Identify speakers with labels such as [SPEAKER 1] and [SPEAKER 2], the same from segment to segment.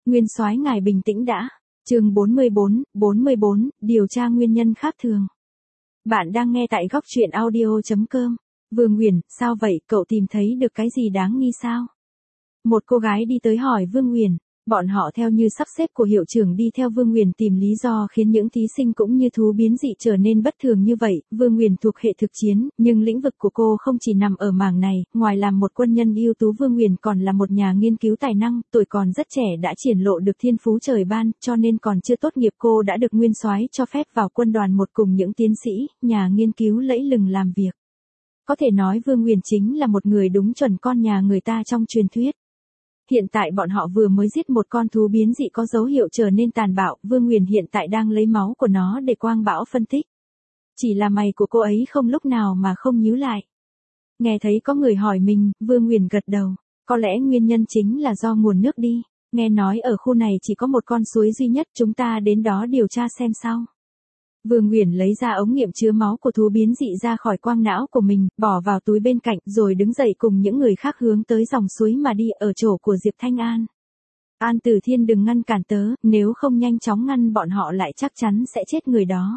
[SPEAKER 1] Nguyên soái ngài bình tĩnh đã. Chương 44, điều tra nguyên nhân khác thường. Bạn đang nghe tại góc truyện audio.com. Vương Huyền, sao vậy, cậu tìm thấy được cái gì đáng nghi sao? Một cô gái đi tới hỏi Vương Huyền. Bọn họ theo như sắp xếp của hiệu trưởng đi theo Vương Huyền tìm lý do khiến những thí sinh cũng như thú biến dị trở nên bất thường như vậy. Vương Huyền thuộc hệ thực chiến, nhưng lĩnh vực của cô không chỉ nằm ở mảng này, ngoài làm một quân nhân ưu tú Vương Huyền còn là một nhà nghiên cứu tài năng, tuổi còn rất trẻ đã triển lộ được thiên phú trời ban, cho nên còn chưa tốt nghiệp cô đã được nguyên soái cho phép vào quân đoàn một cùng những tiến sĩ, nhà nghiên cứu lẫy lừng làm việc. Có thể nói Vương Huyền chính là một người đúng chuẩn con nhà người ta trong truyền thuyết. Hiện tại bọn họ vừa mới giết một con thú biến dị có dấu hiệu trở nên tàn bạo, Vương Huyền hiện tại đang lấy máu của nó để Quang Bão phân tích. Chỉ là mày của cô ấy không lúc nào mà không nhíu lại. Nghe thấy có người hỏi mình, Vương Huyền gật đầu. Có lẽ nguyên nhân chính là do nguồn nước đi. Nghe nói ở khu này chỉ có một con suối duy nhất, chúng ta đến đó điều tra xem sao. Vương Huyền lấy ra ống nghiệm chứa máu của thú biến dị ra khỏi quang não của mình, bỏ vào túi bên cạnh rồi đứng dậy cùng những người khác hướng tới dòng suối mà đi ở chỗ của Diệp Thanh An. An Tử Thiên đừng ngăn cản tớ, nếu không nhanh chóng ngăn bọn họ lại chắc chắn sẽ chết người đó.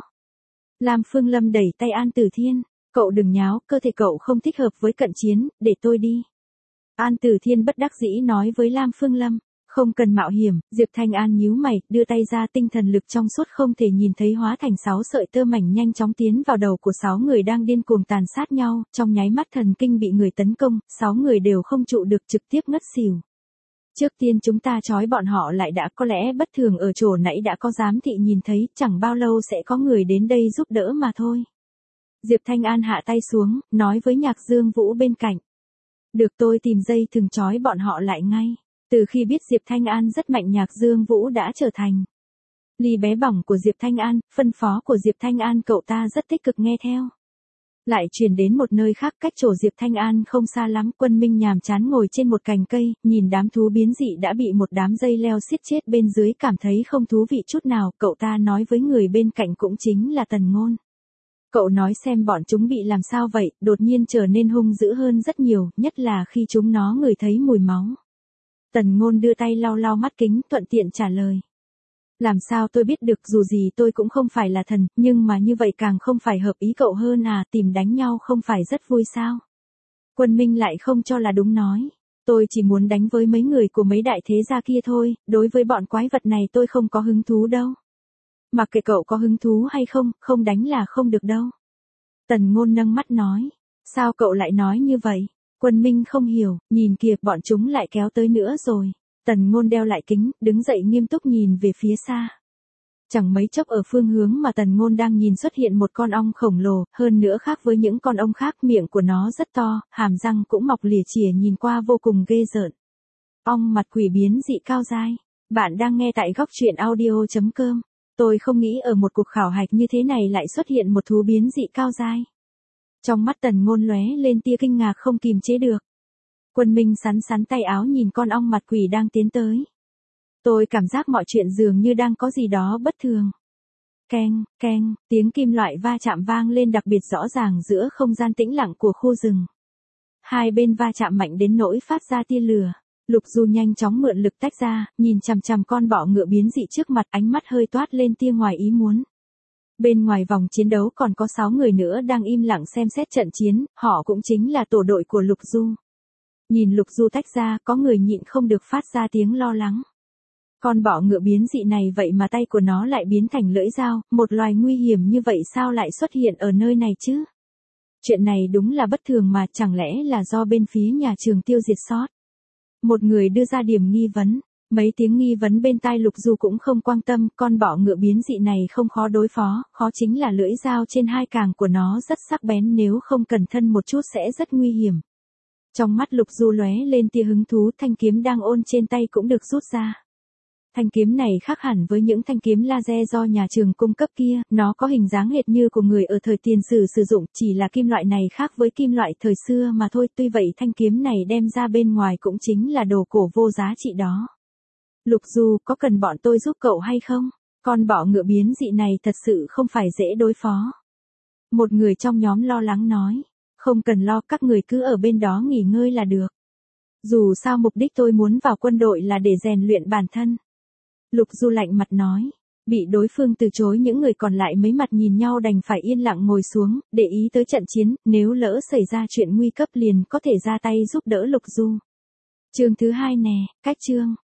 [SPEAKER 1] Lam Phương Lâm đẩy tay An Tử Thiên, cậu đừng nháo, cơ thể cậu không thích hợp với cận chiến, để tôi đi. An Tử Thiên bất đắc dĩ nói với Lam Phương Lâm. Không cần mạo hiểm, Diệp Thanh An nhíu mày, đưa tay ra tinh thần lực trong suốt không thể nhìn thấy hóa thành 6 sợi tơ mảnh nhanh chóng tiến vào đầu của 6 người đang điên cuồng tàn sát nhau, trong nháy mắt thần kinh bị người tấn công, 6 người đều không trụ được trực tiếp ngất xỉu. Trước tiên chúng ta trói bọn họ lại đã, có lẽ bất thường ở chỗ nãy đã có giám thị nhìn thấy, chẳng bao lâu sẽ có người đến đây giúp đỡ mà thôi. Diệp Thanh An hạ tay xuống, nói với Nhạc Dương Vũ bên cạnh. Được, tôi tìm dây thừng trói bọn họ lại ngay. Từ khi biết Diệp Thanh An rất mạnh, Nhạc Dương Vũ đã trở thành ly bé bỏng của Diệp Thanh An, phân phó của Diệp Thanh An cậu ta rất tích cực nghe theo. Lại chuyển đến một nơi khác cách chỗ Diệp Thanh An không xa lắm, Quân Minh nhàm chán ngồi trên một cành cây, nhìn đám thú biến dị đã bị một đám dây leo xiết chết bên dưới cảm thấy không thú vị chút nào, cậu ta nói với người bên cạnh cũng chính là Tần Ngôn. Cậu nói xem bọn chúng bị làm sao vậy, đột nhiên trở nên hung dữ hơn rất nhiều, nhất là khi chúng nó ngửi thấy mùi máu. Tần Ngôn đưa tay lau lau mắt kính, thuận tiện trả lời. Làm sao tôi biết được, dù gì tôi cũng không phải là thần, nhưng mà như vậy càng không phải hợp ý cậu hơn à, tìm đánh nhau không phải rất vui sao? Quân Minh lại không cho là đúng nói. Tôi chỉ muốn đánh với mấy người của mấy đại thế gia kia thôi, đối với bọn quái vật này tôi không có hứng thú đâu. Mặc kệ cậu có hứng thú hay không, không đánh là không được đâu. Tần Ngôn nâng mắt nói. Sao cậu lại nói như vậy? Quân Minh không hiểu, nhìn kìa, bọn chúng lại kéo tới nữa rồi. Tần Ngôn đeo lại kính, đứng dậy nghiêm túc nhìn về phía xa. Chẳng mấy chốc ở phương hướng mà Tần Ngôn đang nhìn xuất hiện một con ong khổng lồ, hơn nữa khác với những con ong khác, miệng của nó rất to, hàm răng cũng mọc lìa chìa nhìn qua vô cùng ghê rợn. Ong mặt quỷ biến dị cao dai. Bạn đang nghe tại góc truyện audio.com. Tôi không nghĩ ở một cuộc khảo hạch như thế này lại xuất hiện một thú biến dị cao dai. Trong mắt Tần Ngôn lóe lên tia kinh ngạc không kìm chế được. Quân Minh sắn tay áo nhìn con ong mặt quỷ đang tiến tới. Tôi cảm giác mọi chuyện dường như đang có gì đó bất thường. Keng, keng, tiếng kim loại va chạm vang lên đặc biệt rõ ràng giữa không gian tĩnh lặng của khu rừng. Hai bên va chạm mạnh đến nỗi phát ra tia lửa. Lục Du nhanh chóng mượn lực tách ra, nhìn chằm chằm con bọ ngựa biến dị trước mặt, ánh mắt hơi toát lên tia ngoài ý muốn. Bên ngoài vòng chiến đấu còn có 6 người nữa đang im lặng xem xét trận chiến, họ cũng chính là tổ đội của Lục Du. Nhìn Lục Du tách ra, có người nhịn không được phát ra tiếng lo lắng. Con bọ ngựa biến dị này vậy mà tay của nó lại biến thành lưỡi dao, một loài nguy hiểm như vậy sao lại xuất hiện ở nơi này chứ? Chuyện này đúng là bất thường mà, chẳng lẽ là do bên phía nhà trường tiêu diệt sót? Một người đưa ra điểm nghi vấn. Mấy tiếng nghi vấn bên tai Lục Du cũng không quan tâm, con bọ ngựa biến dị này không khó đối phó, khó chính là lưỡi dao trên hai càng của nó rất sắc bén, nếu không cẩn thận một chút sẽ rất nguy hiểm. Trong mắt Lục Du lóe lên tia hứng thú, thanh kiếm đang ôn trên tay cũng được rút ra. Thanh kiếm này khác hẳn với những thanh kiếm laser do nhà trường cung cấp kia, nó có hình dáng hệt như của người ở thời tiền sử sử dụng, chỉ là kim loại này khác với kim loại thời xưa mà thôi, tuy vậy thanh kiếm này đem ra bên ngoài cũng chính là đồ cổ vô giá trị đó. Lục Du, có cần bọn tôi giúp cậu hay không? Con bọ ngựa biến dị này thật sự không phải dễ đối phó. Một người trong nhóm lo lắng nói. Không cần lo, các người cứ ở bên đó nghỉ ngơi là được. Dù sao mục đích tôi muốn vào quân đội là để rèn luyện bản thân. Lục Du lạnh mặt nói. Bị đối phương từ chối, những người còn lại mấy mặt nhìn nhau đành phải yên lặng ngồi xuống, để ý tới trận chiến, nếu lỡ xảy ra chuyện nguy cấp liền có thể ra tay giúp đỡ Lục Du. Chương thứ 2 nè, cách chương.